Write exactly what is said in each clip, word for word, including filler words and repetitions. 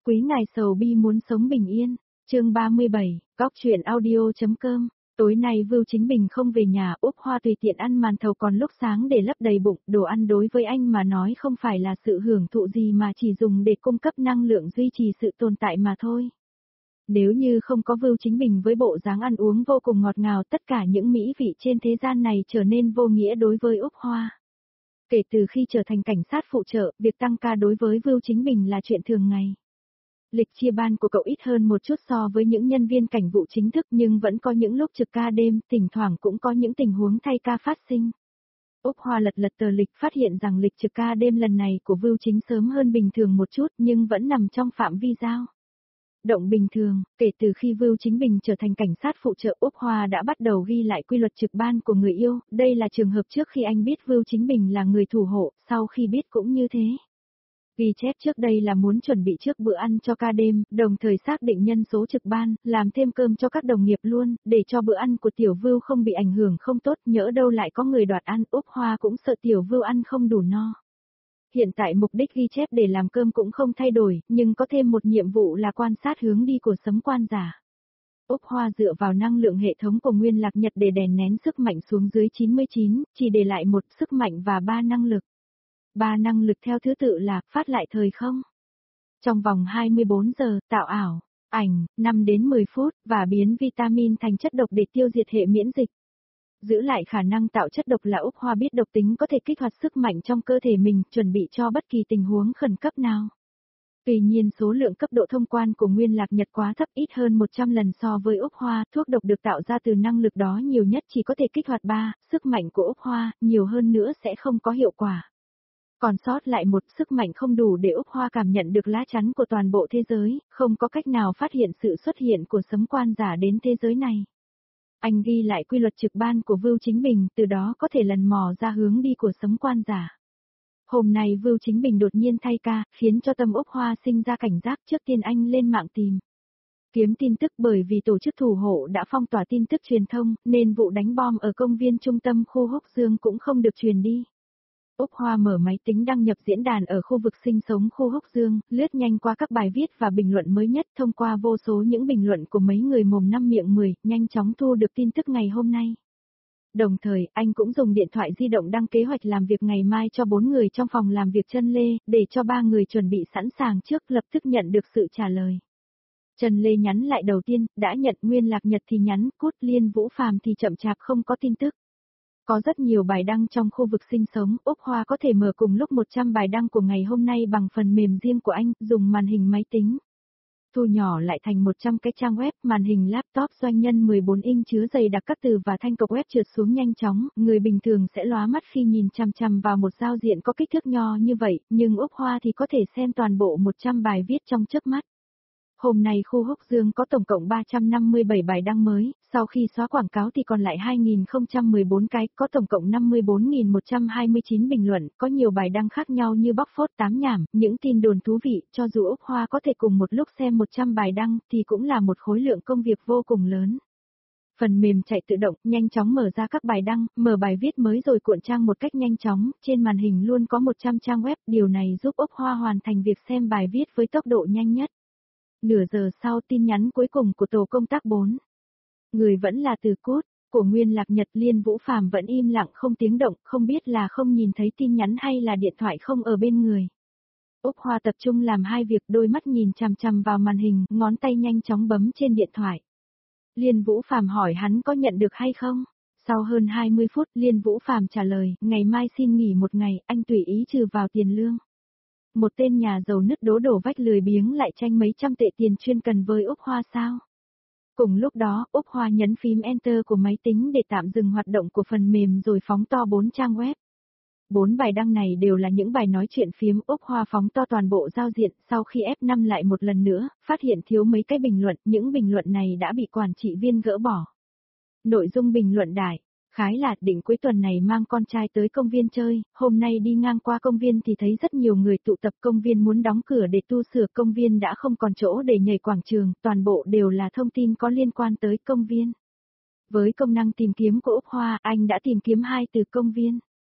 Quý ngài sầu bi muốn sống bình yên. Chương ba mươi bảy, góc truyện audio.com. Tối nay Vưu Chính Bình không về nhà, Úc Hoa tùy tiện ăn màn thầu còn lúc sáng để lấp đầy bụng, đồ ăn đối với anh mà nói không phải là sự hưởng thụ gì mà chỉ dùng để cung cấp năng lượng duy trì sự tồn tại mà thôi. Nếu như không có Vưu Chính Bình với bộ dáng ăn uống vô cùng ngọt ngào, tất cả những mỹ vị trên thế gian này trở nên vô nghĩa đối với Úc Hoa. Kể từ khi trở thành cảnh sát phụ trợ, việc tăng ca đối với Vưu Chính Bình là chuyện thường ngày. Lịch chia ban của cậu ít hơn một chút so với những nhân viên cảnh vụ chính thức nhưng vẫn có những lúc trực ca đêm, thỉnh thoảng cũng có những tình huống thay ca phát sinh. Úc Hoa lật lật tờ lịch phát hiện rằng lịch trực ca đêm lần này của Vưu Chính sớm hơn bình thường một chút nhưng vẫn nằm trong phạm vi giao động bình thường. Kể từ khi Vưu Chính Bình trở thành cảnh sát phụ trợ, Úc Hoa đã bắt đầu ghi lại quy luật trực ban của người yêu, đây là trường hợp trước khi anh biết Vưu Chính Bình là người thủ hộ, sau khi biết cũng như thế. Ghi chép trước đây là muốn chuẩn bị trước bữa ăn cho ca đêm, đồng thời xác định nhân số trực ban, làm thêm cơm cho các đồng nghiệp luôn, để cho bữa ăn của Tiểu Vưu không bị ảnh hưởng không tốt, nhỡ đâu lại có người đoạt ăn, Úc Hoa cũng sợ Tiểu Vưu ăn không đủ no. Hiện tại mục đích ghi chép để làm cơm cũng không thay đổi, nhưng có thêm một nhiệm vụ là quan sát hướng đi của sấm quan giả. Úc Hoa dựa vào năng lượng hệ thống của Nguyên Lạc Nhật để đèn nén sức mạnh xuống dưới chín mươi chín, chỉ để lại một sức mạnh và ba năng lực. Ba năng lực theo thứ tự là phát lại thời không. Trong vòng hai mươi bốn giờ, tạo ảo, ảnh, năm đến mười phút, và biến vitamin thành chất độc để tiêu diệt hệ miễn dịch. Giữ lại khả năng tạo chất độc là Úc Hoa biết độc tính có thể kích hoạt sức mạnh trong cơ thể mình, chuẩn bị cho bất kỳ tình huống khẩn cấp nào. Tuy nhiên số lượng cấp độ thông quan của Nguyên Lạc Nhật quá thấp, ít hơn một trăm lần so với Úc Hoa, thuốc độc được tạo ra từ năng lực đó nhiều nhất chỉ có thể kích hoạt ba, sức mạnh của Úc Hoa, nhiều hơn nữa sẽ không có hiệu quả. Còn sót lại một, sức mạnh không đủ để Úc Hoa cảm nhận được lá chắn của toàn bộ thế giới, không có cách nào phát hiện sự xuất hiện của sấm quan giả đến thế giới này. Anh ghi lại quy luật trực ban của Vưu Chính Bình, từ đó có thể lần mò ra hướng đi của sấm quan giả. Hôm nay Vưu Chính Bình đột nhiên thay ca, khiến cho tâm Úc Hoa sinh ra cảnh giác. Trước tiên anh lên mạng tìm kiếm tin tức, bởi vì tổ chức thủ hộ đã phong tỏa tin tức truyền thông, nên vụ đánh bom ở công viên trung tâm khu Húc Dương cũng không được truyền đi. Úc Hoa mở máy tính đăng nhập diễn đàn ở khu vực sinh sống khu Húc Dương, lướt nhanh qua các bài viết và bình luận mới nhất, thông qua vô số những bình luận của mấy người mồm năm miệng mười, nhanh chóng thu được tin tức ngày hôm nay. Đồng thời, anh cũng dùng điện thoại di động đăng kế hoạch làm việc ngày mai cho bốn người trong phòng làm việc Trân Lê, để cho ba người chuẩn bị sẵn sàng trước, lập tức nhận được sự trả lời. Trần Lê nhắn lại đầu tiên, đã nhận. Nguyên Lạc Nhật thì nhắn, cút. Liên Vũ Phàm thì chậm chạp không có tin tức. Có rất nhiều bài đăng trong khu vực sinh sống, Úc Hoa có thể mở cùng lúc một trăm bài đăng của ngày hôm nay bằng phần mềm riêng của anh, dùng màn hình máy tính. Thu nhỏ lại thành một trăm cái trang web, màn hình laptop doanh nhân mười bốn inch chứa dày đặc các từ và thanh cộc web trượt xuống nhanh chóng, người bình thường sẽ lóa mắt khi nhìn chằm chằm vào một giao diện có kích thước nho như vậy, nhưng Úc Hoa thì có thể xem toàn bộ một trăm bài viết trong chớp mắt. Hôm nay khu Húc Dương có tổng cộng ba trăm năm mươi bảy bài đăng mới, sau khi xóa quảng cáo thì còn lại hai nghìn không trăm mười bốn cái, có tổng cộng năm mươi bốn nghìn một trăm hai mươi chín bình luận, có nhiều bài đăng khác nhau như bóc phốt tám nhảm, những tin đồn thú vị, cho dù Úc Hoa có thể cùng một lúc xem một trăm bài đăng thì cũng là một khối lượng công việc vô cùng lớn. Phần mềm chạy tự động, nhanh chóng mở ra các bài đăng, mở bài viết mới rồi cuộn trang một cách nhanh chóng, trên màn hình luôn có một trăm trang web, điều này giúp Úc Hoa hoàn thành việc xem bài viết với tốc độ nhanh nhất. Nửa giờ sau, tin nhắn cuối cùng của tổ công tác bốn. Người vẫn là từ cốt, của Nguyên Lạc Nhật. Liên Vũ Phàm vẫn im lặng không tiếng động, không biết là không nhìn thấy tin nhắn hay là điện thoại không ở bên người. Úc Hoa tập trung làm hai việc, đôi mắt nhìn chằm chằm vào màn hình, ngón tay nhanh chóng bấm trên điện thoại. Liên Vũ Phàm hỏi hắn có nhận được hay không. Sau hơn hai mươi phút, Liên Vũ Phàm trả lời, ngày mai xin nghỉ một ngày, anh tùy ý trừ vào tiền lương. Một tên nhà giàu nứt đố đổ vách lười biếng lại tranh mấy trăm tệ tiền chuyên cần với Úc Hoa sao? Cùng lúc đó, Úc Hoa nhấn phím Enter của máy tính để tạm dừng hoạt động của phần mềm rồi phóng to bốn trang web. Bốn bài đăng này đều là những bài nói chuyện phiếm. Úc Hoa phóng to toàn bộ giao diện, sau khi ép năm lại một lần nữa, phát hiện thiếu mấy cái bình luận, những bình luận này đã bị quản trị viên gỡ bỏ. Nội dung bình luận đại khái là, định cuối tuần này mang con trai tới công viên chơi, hôm nay đi ngang qua công viên thì thấy rất nhiều người tụ tập, công viên muốn đóng cửa để tu sửa, công viên đã không còn chỗ để nhảy quảng trường, toàn bộ đều là thông tin có liên quan tới công viên. Với công năng tìm kiếm của Úc Hoa, anh đã tìm kiếm hai từ công viên.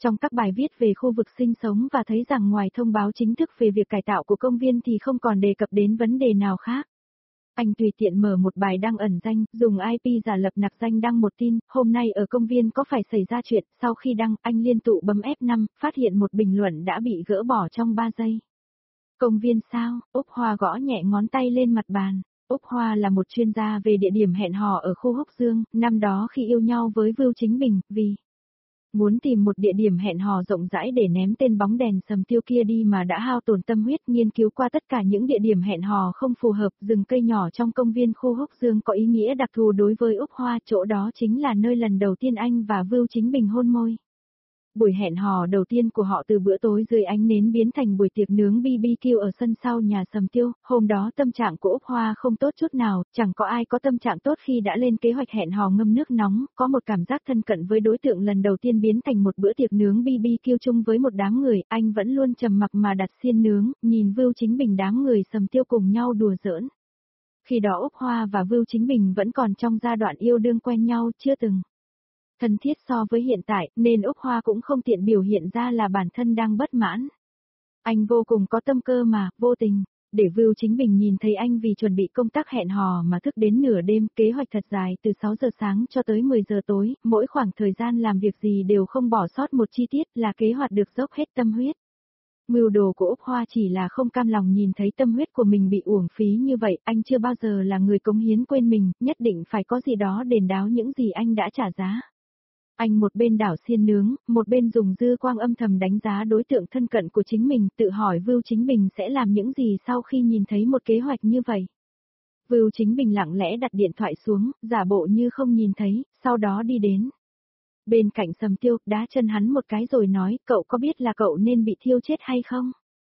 Trong các bài viết về khu vực sinh sống và thấy rằng ngoài thông báo chính thức về việc cải tạo của công viên thì không còn đề cập đến vấn đề nào khác. Anh tùy tiện mở một bài đăng ẩn danh, dùng i pê giả lập nặc danh đăng một tin, hôm nay ở công viên có phải xảy ra chuyện, sau khi đăng, anh liên tụ bấm ép năm, phát hiện một bình luận đã bị gỡ bỏ trong ba giây. Công viên sao? Úc Hoa gõ nhẹ ngón tay lên mặt bàn. Úc Hoa là một chuyên gia về địa điểm hẹn hò ở khu Húc Dương, năm đó khi yêu nhau với Vưu Chính Bình, vì muốn tìm một địa điểm hẹn hò rộng rãi để ném tên bóng đèn sầm tiêu kia đi mà đã hao tổn tâm huyết nghiên cứu qua tất cả những địa điểm hẹn hò không phù hợp, rừng cây nhỏ trong công viên khu Húc Dương có ý nghĩa đặc thù đối với Úc Hoa, chỗ đó chính là nơi lần đầu tiên anh và Vưu Chính Bình hôn môi. Buổi hẹn hò đầu tiên của họ từ bữa tối dưới ánh nến biến thành buổi tiệc nướng bê bê kiu ở sân sau nhà Sầm Tiêu, hôm đó tâm trạng của Úc Hoa không tốt chút nào, chẳng có ai có tâm trạng tốt khi đã lên kế hoạch hẹn hò ngâm nước nóng, có một cảm giác thân cận với đối tượng lần đầu tiên biến thành một bữa tiệc nướng bê bê kiu chung với một đám người, anh vẫn luôn trầm mặc mà đặt xiên nướng, nhìn Vưu Chính Bình đám người Sầm Tiêu cùng nhau đùa giỡn. Khi đó Úc Hoa và Vưu Chính Bình vẫn còn trong giai đoạn yêu đương quen nhau, chưa từng thân thiết so với hiện tại, nên Úc Hoa cũng không tiện biểu hiện ra là bản thân đang bất mãn. Anh vô cùng có tâm cơ mà, vô tình, để Vưu Chính Bình nhìn thấy anh vì chuẩn bị công tác hẹn hò mà thức đến nửa đêm, kế hoạch thật dài từ sáu giờ sáng cho tới mười giờ tối, mỗi khoảng thời gian làm việc gì đều không bỏ sót một chi tiết, là kế hoạch được dốc hết tâm huyết. Mưu đồ của Úc Hoa chỉ là không cam lòng nhìn thấy tâm huyết của mình bị uổng phí như vậy, anh chưa bao giờ là người cống hiến quên mình, nhất định phải có gì đó đền đáo những gì anh đã trả giá. Anh một bên đảo xiên nướng, một bên dùng dư quang âm thầm đánh giá đối tượng thân cận của chính mình, tự hỏi Vưu Chính Bình sẽ làm những gì sau khi nhìn thấy một kế hoạch như vậy. Vưu Chính Bình lặng lẽ đặt điện thoại xuống, giả bộ như không nhìn thấy, sau đó đi đến bên cạnh Sầm Tiêu, đá chân hắn một cái rồi nói, cậu có biết là cậu nên bị thiêu chết hay không?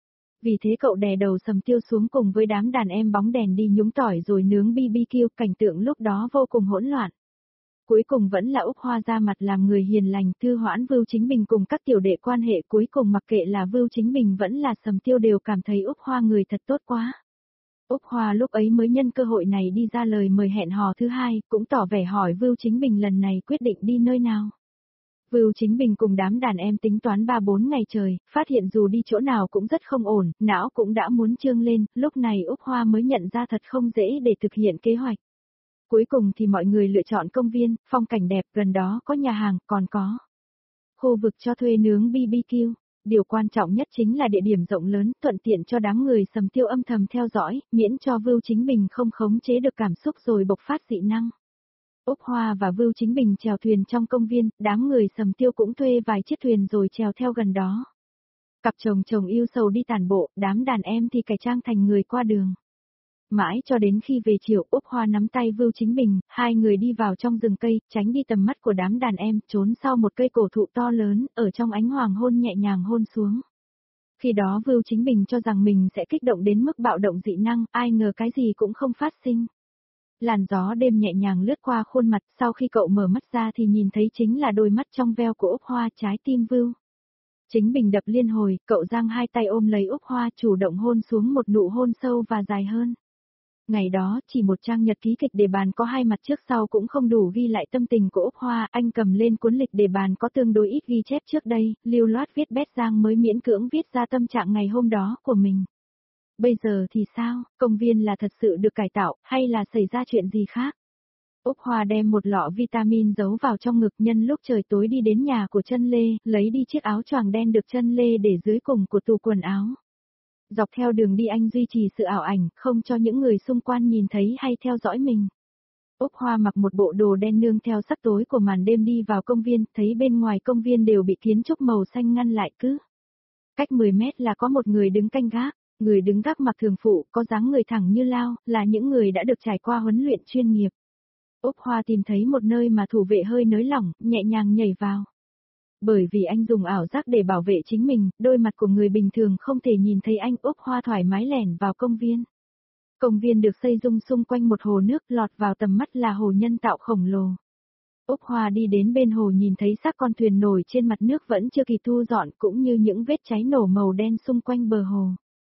Vì thế cậu đè đầu Sầm Tiêu xuống cùng với đám đàn em bóng đèn đi nhúng tỏi rồi nướng bê bê kiu, cảnh tượng lúc đó vô cùng hỗn loạn. Cuối cùng vẫn là Úc Hoa ra mặt làm người hiền lành, thư hoãn Vưu Chính Bình cùng các tiểu đệ quan hệ, cuối cùng mặc kệ là Vưu Chính Bình vẫn là Sầm Tiêu đều cảm thấy Úc Hoa người thật tốt quá. Úc Hoa lúc ấy mới nhân cơ hội này đi ra lời mời hẹn hò thứ hai, cũng tỏ vẻ hỏi Vưu Chính Bình lần này quyết định đi nơi nào. Vưu Chính Bình cùng đám đàn em tính toán ba bốn ngày trời, phát hiện dù đi chỗ nào cũng rất không ổn, não cũng đã muốn trương lên, lúc này Úc Hoa mới nhận ra thật không dễ để thực hiện kế hoạch. Cuối cùng thì mọi người lựa chọn công viên, phong cảnh đẹp, gần đó có nhà hàng, còn có khu vực cho thuê nướng bê bê kiu. Điều quan trọng nhất chính là địa điểm rộng lớn, thuận tiện cho đám người Sầm Tiêu âm thầm theo dõi, miễn cho Vưu Chính Bình không khống chế được cảm xúc rồi bộc phát dị năng. Úc Hoa và Vưu Chính Bình chèo thuyền trong công viên, đám người Sầm Tiêu cũng thuê vài chiếc thuyền rồi chèo theo gần đó. Cặp chồng chồng yêu sầu đi tản bộ, đám đàn em thì cải trang thành người qua đường. Mãi cho đến khi về chiều, Úc Hoa nắm tay Vưu Chính Bình, hai người đi vào trong rừng cây, tránh đi tầm mắt của đám đàn em, trốn sau một cây cổ thụ to lớn, ở trong ánh hoàng hôn nhẹ nhàng hôn xuống. Khi đó Vưu Chính Bình cho rằng mình sẽ kích động đến mức bạo động dị năng, ai ngờ cái gì cũng không phát sinh. Làn gió đêm nhẹ nhàng lướt qua khuôn mặt, sau khi cậu mở mắt ra thì nhìn thấy chính là đôi mắt trong veo của Úc Hoa, trái tim Vưu Chính Bình đập liên hồi, cậu giang hai tay ôm lấy Úc Hoa, chủ động hôn xuống một nụ hôn sâu và dài hơn. Ngày đó, chỉ một trang nhật ký kịch đề bàn có hai mặt trước sau cũng không đủ ghi lại tâm tình của Úc Hoa, anh cầm lên cuốn lịch đề bàn có tương đối ít ghi chép trước đây, lưu loát viết bét giang mới miễn cưỡng viết ra tâm trạng ngày hôm đó của mình. Bây giờ thì sao, công viên là thật sự được cải tạo, hay là xảy ra chuyện gì khác? Úc Hoa đem một lọ vitamin giấu vào trong ngực, nhân lúc trời tối đi đến nhà của Chân Lê, lấy đi chiếc áo choàng đen được Chân Lê để dưới cùng của tủ quần áo. Dọc theo đường đi anh duy trì sự ảo ảnh, không cho những người xung quanh nhìn thấy hay theo dõi mình. Úc Hoa mặc một bộ đồ đen nương theo sắc tối của màn đêm đi vào công viên, thấy bên ngoài công viên đều bị kiến trúc màu xanh ngăn lại cứ. Cách mười mét là có một người đứng canh gác, người đứng gác mặc thường phụ, có dáng người thẳng như lao, là những người đã được trải qua huấn luyện chuyên nghiệp. Úc Hoa tìm thấy một nơi mà thủ vệ hơi nới lỏng, nhẹ nhàng nhảy vào. Bởi vì anh dùng ảo giác để bảo vệ chính mình, đôi mặt của người bình thường không thể nhìn thấy anh. Úc Hoa thoải mái lẻn vào công viên. Công viên được xây dung xung quanh một hồ nước, lọt vào tầm mắt là hồ nhân tạo khổng lồ. Úc Hoa đi đến bên hồ nhìn thấy xác con thuyền nổi trên mặt nước vẫn chưa kịp thu dọn, cũng như những vết cháy nổ màu đen xung quanh bờ hồ.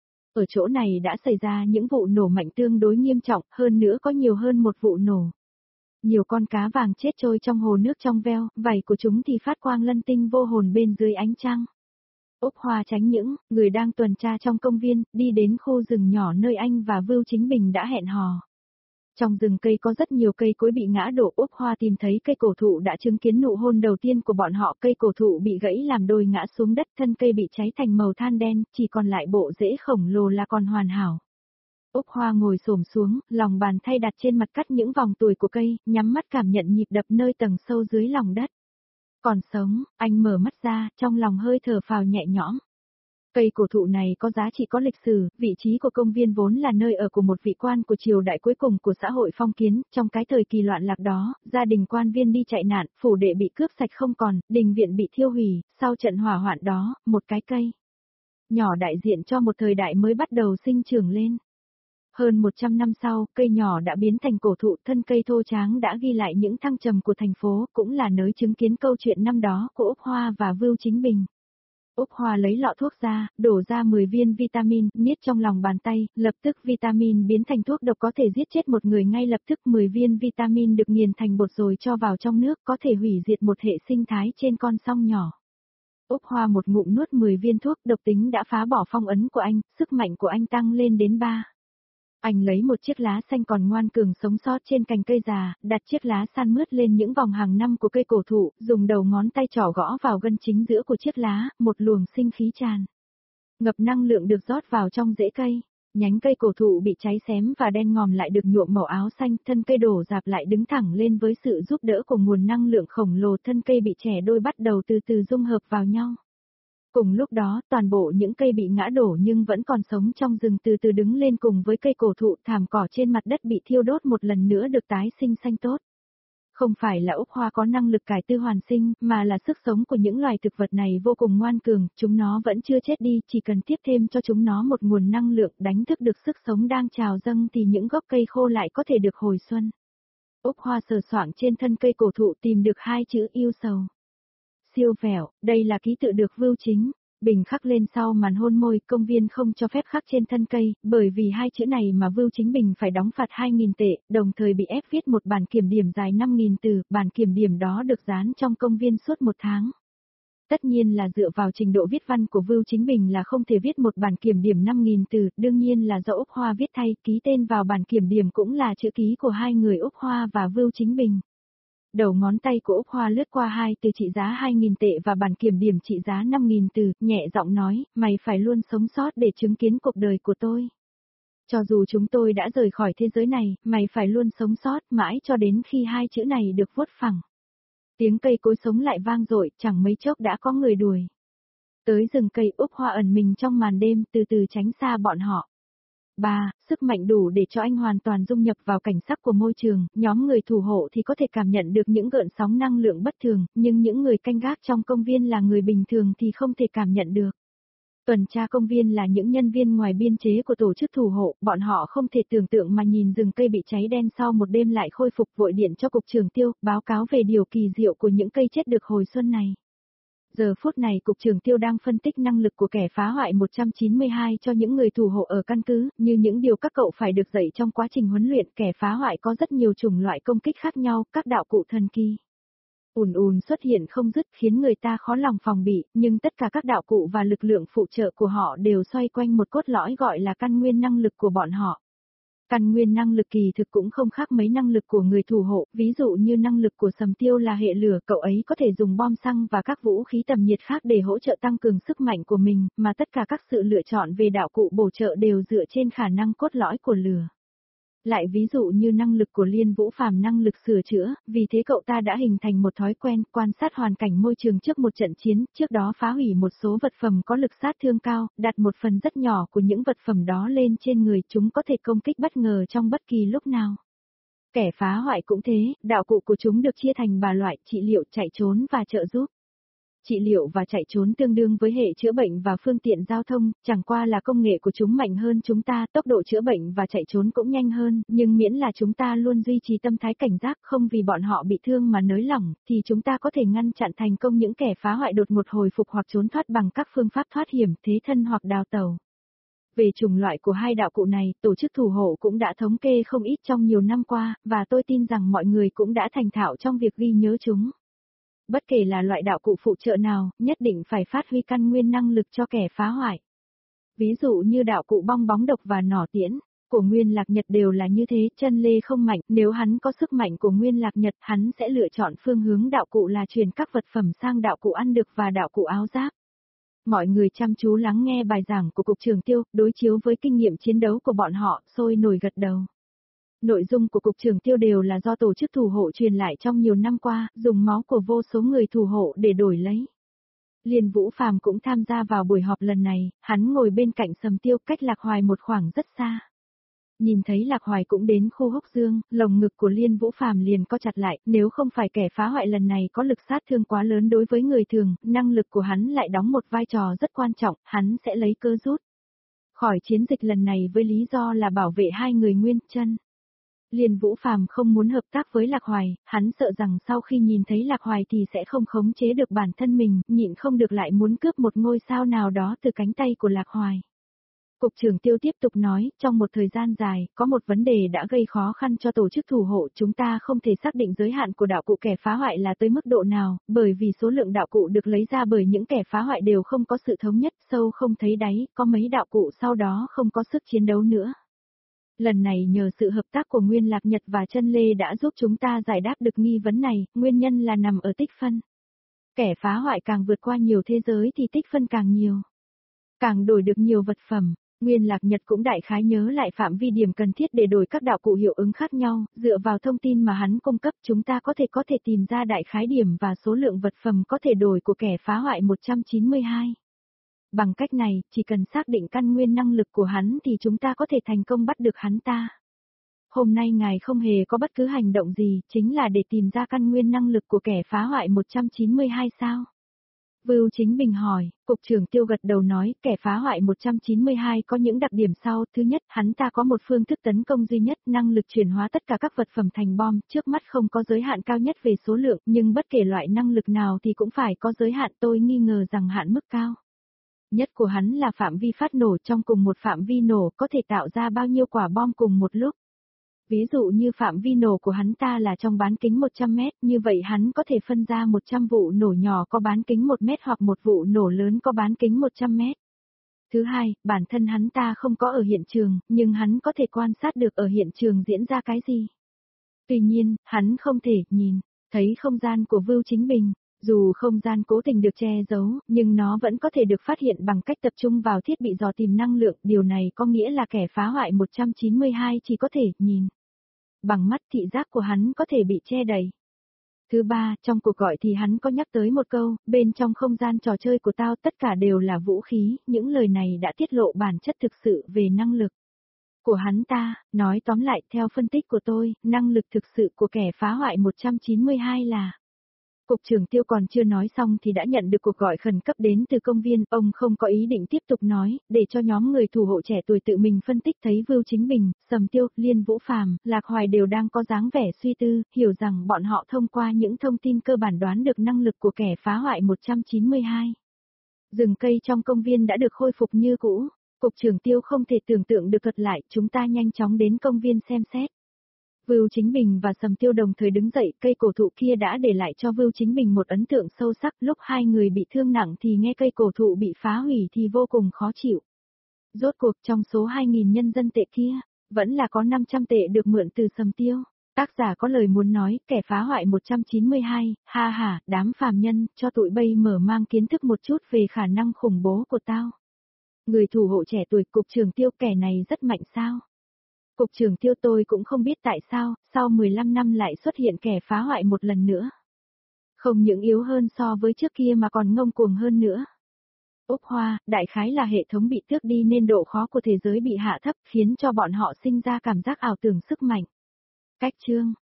Ở chỗ này đã xảy ra những vụ nổ mạnh tương đối nghiêm trọng, hơn nữa có nhiều hơn một vụ nổ. Nhiều con cá vàng chết trôi trong hồ nước trong veo, vảy của chúng thì phát quang lân tinh vô hồn bên dưới ánh trăng. Úc Hoa tránh những người đang tuần tra trong công viên, đi đến khu rừng nhỏ nơi anh và Vưu Chính Bình đã hẹn hò. Trong rừng cây có rất nhiều cây cối bị ngã đổ, Úc Hoa tìm thấy cây cổ thụ đã chứng kiến nụ hôn đầu tiên của bọn họ, cây cổ thụ bị gãy làm đôi ngã xuống đất, thân cây bị cháy thành màu than đen, chỉ còn lại bộ rễ khổng lồ là còn hoàn hảo. Úc Hoa ngồi xổm xuống, lòng bàn tay đặt trên mặt cắt những vòng tùi của cây, nhắm mắt cảm nhận nhịp đập nơi tầng sâu dưới lòng đất. Còn sống, anh mở mắt ra, trong lòng hơi thở phào nhẹ nhõm. Cây cổ thụ này có giá trị có lịch sử, vị trí của công viên vốn là nơi ở của một vị quan của triều đại cuối cùng của xã hội phong kiến, trong cái thời kỳ loạn lạc đó, gia đình quan viên đi chạy nạn, phủ đệ bị cướp sạch không còn, đình viện bị thiêu hủy, sau trận hỏa hoạn đó, một cái cây nhỏ đại diện cho một thời đại mới bắt đầu sinh trưởng lên. Hơn một trăm năm sau, cây nhỏ đã biến thành cổ thụ, thân cây thô tráng đã ghi lại những thăng trầm của thành phố, cũng là nơi chứng kiến câu chuyện năm đó của Úc Hoa và Vưu Chính Bình. Úc Hoa lấy lọ thuốc ra, đổ ra mười viên vitamin, niết trong lòng bàn tay, lập tức vitamin biến thành thuốc độc có thể giết chết một người ngay lập tức. mười viên vitamin được nghiền thành bột rồi cho vào trong nước, có thể hủy diệt một hệ sinh thái trên con sông nhỏ. Úc Hoa một ngụm nuốt mười viên thuốc độc tính đã phá bỏ phong ấn của anh, sức mạnh của anh tăng lên đến ba. Anh lấy một chiếc lá xanh còn ngoan cường sống sót trên cành cây già, đặt chiếc lá san mướt lên những vòng hàng năm của cây cổ thụ, dùng đầu ngón tay trỏ gõ vào gân chính giữa của chiếc lá, một luồng sinh khí tràn ngập năng lượng được rót vào trong rễ cây. Nhánh cây cổ thụ bị cháy xém và đen ngòm lại được nhuộm màu áo xanh, thân cây đổ rạp lại đứng thẳng lên với sự giúp đỡ của nguồn năng lượng khổng lồ, thân cây bị chẻ đôi bắt đầu từ từ dung hợp vào nhau. Cùng lúc đó, toàn bộ những cây bị ngã đổ nhưng vẫn còn sống trong rừng từ từ đứng lên cùng với cây cổ thụ, thảm cỏ trên mặt đất bị thiêu đốt một lần nữa được tái sinh xanh tốt. Không phải là Úc Hoa có năng lực cải tư hoàn sinh, mà là sức sống của những loài thực vật này vô cùng ngoan cường, chúng nó vẫn chưa chết đi, chỉ cần tiếp thêm cho chúng nó một nguồn năng lượng đánh thức được sức sống đang trào dâng thì những gốc cây khô lại có thể được hồi xuân. Úc Hoa sờ soạng trên thân cây cổ thụ tìm được hai chữ yêu sầu. Siêu vẹo, đây là ký tự được Vưu Chính Bình khắc lên sau màn hôn môi, công viên không cho phép khắc trên thân cây, bởi vì hai chữ này mà Vưu Chính Bình phải đóng phạt hai nghìn tệ, đồng thời bị ép viết một bản kiểm điểm dài năm nghìn từ, bản kiểm điểm đó được dán trong công viên suốt một tháng. Tất nhiên là dựa vào trình độ viết văn của Vưu Chính Bình là không thể viết một bản kiểm điểm năm nghìn từ, đương nhiên là do Úc Hoa viết thay, ký tên vào bản kiểm điểm cũng là chữ ký của hai người Úc Hoa và Vưu Chính Bình. Đầu ngón tay của Úc Hoa lướt qua hai từ trị giá hai nghìn tệ và bản kiểm điểm trị giá năm nghìn từ, nhẹ giọng nói, mày phải luôn sống sót để chứng kiến cuộc đời của tôi. Cho dù chúng tôi đã rời khỏi thế giới này, mày phải luôn sống sót mãi cho đến khi hai chữ này được vuốt phẳng. Tiếng cây cối sống lại vang dội, chẳng mấy chốc đã có người đuổi tới rừng cây. Úc Hoa ẩn mình trong màn đêm, từ từ tránh xa bọn họ. ba. Sức mạnh đủ để cho anh hoàn toàn dung nhập vào cảnh sắc của môi trường, nhóm người thủ hộ thì có thể cảm nhận được những gợn sóng năng lượng bất thường, nhưng những người canh gác trong công viên là người bình thường thì không thể cảm nhận được. Tuần tra công viên là những nhân viên ngoài biên chế của tổ chức thủ hộ, bọn họ không thể tưởng tượng mà nhìn rừng cây bị cháy đen sau một đêm lại khôi phục, vội điện cho cục trưởng Tiêu, báo cáo về điều kỳ diệu của những cây chết được hồi xuân này. Giờ phút này Cục trưởng Tiêu đang phân tích năng lực của kẻ phá hoại một trăm chín mươi hai cho những người thủ hộ ở căn cứ, như những điều các cậu phải được dạy trong quá trình huấn luyện. Kẻ phá hoại có rất nhiều chủng loại công kích khác nhau, các đạo cụ thần kỳ ùn ùn xuất hiện không dứt khiến người ta khó lòng phòng bị, nhưng tất cả các đạo cụ và lực lượng phụ trợ của họ đều xoay quanh một cốt lõi gọi là căn nguyên năng lực của bọn họ. Căn nguyên năng lực kỳ thực cũng không khác mấy năng lực của người thủ hộ, ví dụ như năng lực của Sầm Tiêu là hệ lửa, cậu ấy có thể dùng bom xăng và các vũ khí tầm nhiệt khác để hỗ trợ tăng cường sức mạnh của mình, mà tất cả các sự lựa chọn về đạo cụ bổ trợ đều dựa trên khả năng cốt lõi của lửa. Lại ví dụ như năng lực của Liên Vũ Phàm năng lực sửa chữa, vì thế cậu ta đã hình thành một thói quen quan sát hoàn cảnh môi trường trước một trận chiến, trước đó phá hủy một số vật phẩm có lực sát thương cao, đặt một phần rất nhỏ của những vật phẩm đó lên trên người, chúng có thể công kích bất ngờ trong bất kỳ lúc nào. Kẻ phá hoại cũng thế, đạo cụ của chúng được chia thành ba loại: trị liệu, chạy trốn và trợ giúp. Trị liệu và chạy trốn tương đương với hệ chữa bệnh và phương tiện giao thông, chẳng qua là công nghệ của chúng mạnh hơn chúng ta, tốc độ chữa bệnh và chạy trốn cũng nhanh hơn, nhưng miễn là chúng ta luôn duy trì tâm thái cảnh giác, không vì bọn họ bị thương mà nới lỏng, thì chúng ta có thể ngăn chặn thành công những kẻ phá hoại đột ngột hồi phục hoặc trốn thoát bằng các phương pháp thoát hiểm, thế thân hoặc đào tẩu. Về chủng loại của hai đạo cụ này, tổ chức thủ hộ cũng đã thống kê không ít trong nhiều năm qua, và tôi tin rằng mọi người cũng đã thành thạo trong việc ghi nhớ chúng. Bất kể là loại đạo cụ phụ trợ nào, nhất định phải phát huy căn nguyên năng lực cho kẻ phá hoại. Ví dụ như đạo cụ bong bóng độc và nỏ tiễn, của Nguyên Lạc Nhật đều là như thế, chân lê không mạnh, nếu hắn có sức mạnh của Nguyên Lạc Nhật, hắn sẽ lựa chọn phương hướng đạo cụ là truyền các vật phẩm sang đạo cụ ăn được và đạo cụ áo giáp. Mọi người chăm chú lắng nghe bài giảng của Cục trưởng Tiêu, đối chiếu với kinh nghiệm chiến đấu của bọn họ, sôi nổi gật đầu. Nội dung của Cục trưởng Tiêu đều là do tổ chức thủ hộ truyền lại trong nhiều năm qua, dùng máu của vô số người thủ hộ để đổi lấy. Liên Vũ Phàm cũng tham gia vào buổi họp lần này, hắn ngồi bên cạnh Sầm Tiêu cách Lạc Hoài một khoảng rất xa. Nhìn thấy Lạc Hoài cũng đến khu húc dương, lồng ngực của Liên Vũ Phàm liền co chặt lại, nếu không phải kẻ phá hoại lần này có lực sát thương quá lớn đối với người thường, năng lực của hắn lại đóng một vai trò rất quan trọng, hắn sẽ lấy cơ rút khỏi chiến dịch lần này với lý do là bảo vệ hai người Nguyên Chân. Liên Vũ Phàm không muốn hợp tác với Lạc Hoài, hắn sợ rằng sau khi nhìn thấy Lạc Hoài thì sẽ không khống chế được bản thân mình, nhịn không được lại muốn cướp một ngôi sao nào đó từ cánh tay của Lạc Hoài. Cục trưởng Tiêu tiếp tục nói, trong một thời gian dài, có một vấn đề đã gây khó khăn cho tổ chức thủ hộ, chúng ta không thể xác định giới hạn của đạo cụ kẻ phá hoại là tới mức độ nào, bởi vì số lượng đạo cụ được lấy ra bởi những kẻ phá hoại đều không có sự thống nhất, sâu không thấy đáy, có mấy đạo cụ sau đó không có sức chiến đấu nữa. Lần này nhờ sự hợp tác của Nguyên Lạc Nhật và Chân Lê đã giúp chúng ta giải đáp được nghi vấn này, nguyên nhân là nằm ở tích phân. Kẻ phá hoại càng vượt qua nhiều thế giới thì tích phân càng nhiều. Càng đổi được nhiều vật phẩm, Nguyên Lạc Nhật cũng đại khái nhớ lại phạm vi điểm cần thiết để đổi các đạo cụ hiệu ứng khác nhau, dựa vào thông tin mà hắn cung cấp chúng ta có thể có thể tìm ra đại khái điểm và số lượng vật phẩm có thể đổi của kẻ phá hoại một trăm chín mươi hai. Bằng cách này, chỉ cần xác định căn nguyên năng lực của hắn thì chúng ta có thể thành công bắt được hắn ta. Hôm nay ngài không hề có bất cứ hành động gì, chính là để tìm ra căn nguyên năng lực của kẻ phá hoại một trăm chín mươi hai sao? Vưu Chính Bình hỏi, Cục trưởng Tiêu gật đầu nói, kẻ phá hoại một trăm chín mươi hai có những đặc điểm sau, thứ nhất, hắn ta có một phương thức tấn công duy nhất, năng lực chuyển hóa tất cả các vật phẩm thành bom, trước mắt không có giới hạn cao nhất về số lượng, nhưng bất kể loại năng lực nào thì cũng phải có giới hạn, tôi nghi ngờ rằng hạn mức cao nhất của hắn là phạm vi phát nổ, trong cùng một phạm vi nổ có thể tạo ra bao nhiêu quả bom cùng một lúc. Ví dụ như phạm vi nổ của hắn ta là trong bán kính một trăm mét, như vậy hắn có thể phân ra một trăm vụ nổ nhỏ có bán kính một mét hoặc một vụ nổ lớn có bán kính một trăm mét. Thứ hai, bản thân hắn ta không có ở hiện trường, nhưng hắn có thể quan sát được ở hiện trường diễn ra cái gì. Tuy nhiên, hắn không thể nhìn thấy không gian của Vưu Chính Bình. Dù không gian cố tình được che giấu, nhưng nó vẫn có thể được phát hiện bằng cách tập trung vào thiết bị dò tìm năng lượng, điều này có nghĩa là kẻ phá hoại một trăm chín mươi hai chỉ có thể nhìn bằng mắt, thị giác của hắn có thể bị che đậy. Thứ ba, trong cuộc gọi thì hắn có nhắc tới một câu, bên trong không gian trò chơi của tao tất cả đều là vũ khí, những lời này đã tiết lộ bản chất thực sự về năng lực của hắn ta. Nói tóm lại, theo phân tích của tôi, năng lực thực sự của kẻ phá hoại một trăm chín mươi hai là... Cục trưởng Tiêu còn chưa nói xong thì đã nhận được cuộc gọi khẩn cấp đến từ công viên, ông không có ý định tiếp tục nói, để cho nhóm người thủ hộ trẻ tuổi tự mình phân tích. Thấy Vưu Chính Bình, Sầm Tiêu, Liên Vũ Phàm, Lạc Hoài đều đang có dáng vẻ suy tư, hiểu rằng bọn họ thông qua những thông tin cơ bản đoán được năng lực của kẻ phá hoại một trăm chín mươi hai. Rừng cây trong công viên đã được khôi phục như cũ, Cục trưởng Tiêu không thể tưởng tượng được thuật lại, chúng ta nhanh chóng đến công viên xem xét. Vưu Chính Bình và Sầm Tiêu đồng thời đứng dậy, cây cổ thụ kia đã để lại cho Vưu Chính Bình một ấn tượng sâu sắc, lúc hai người bị thương nặng thì nghe cây cổ thụ bị phá hủy thì vô cùng khó chịu. Rốt cuộc trong số hai nghìn nhân dân tệ kia, vẫn là có năm trăm tệ được mượn từ Sầm Tiêu. Tác giả có lời muốn nói, kẻ phá hoại một trăm chín mươi hai, ha ha, đám phàm nhân, cho tụi bay mở mang kiến thức một chút về khả năng khủng bố của tao. Người thủ hộ trẻ tuổi, Cục trưởng Tiêu, kẻ này rất mạnh sao? Cục trưởng Tiêu, tôi cũng không biết tại sao, sau mười lăm năm lại xuất hiện kẻ phá hoại một lần nữa. Không những yếu hơn so với trước kia mà còn ngông cuồng hơn nữa. Úc Hoa, đại khái là hệ thống bị tước đi nên độ khó của thế giới bị hạ thấp, khiến cho bọn họ sinh ra cảm giác ảo tưởng sức mạnh. Cách chương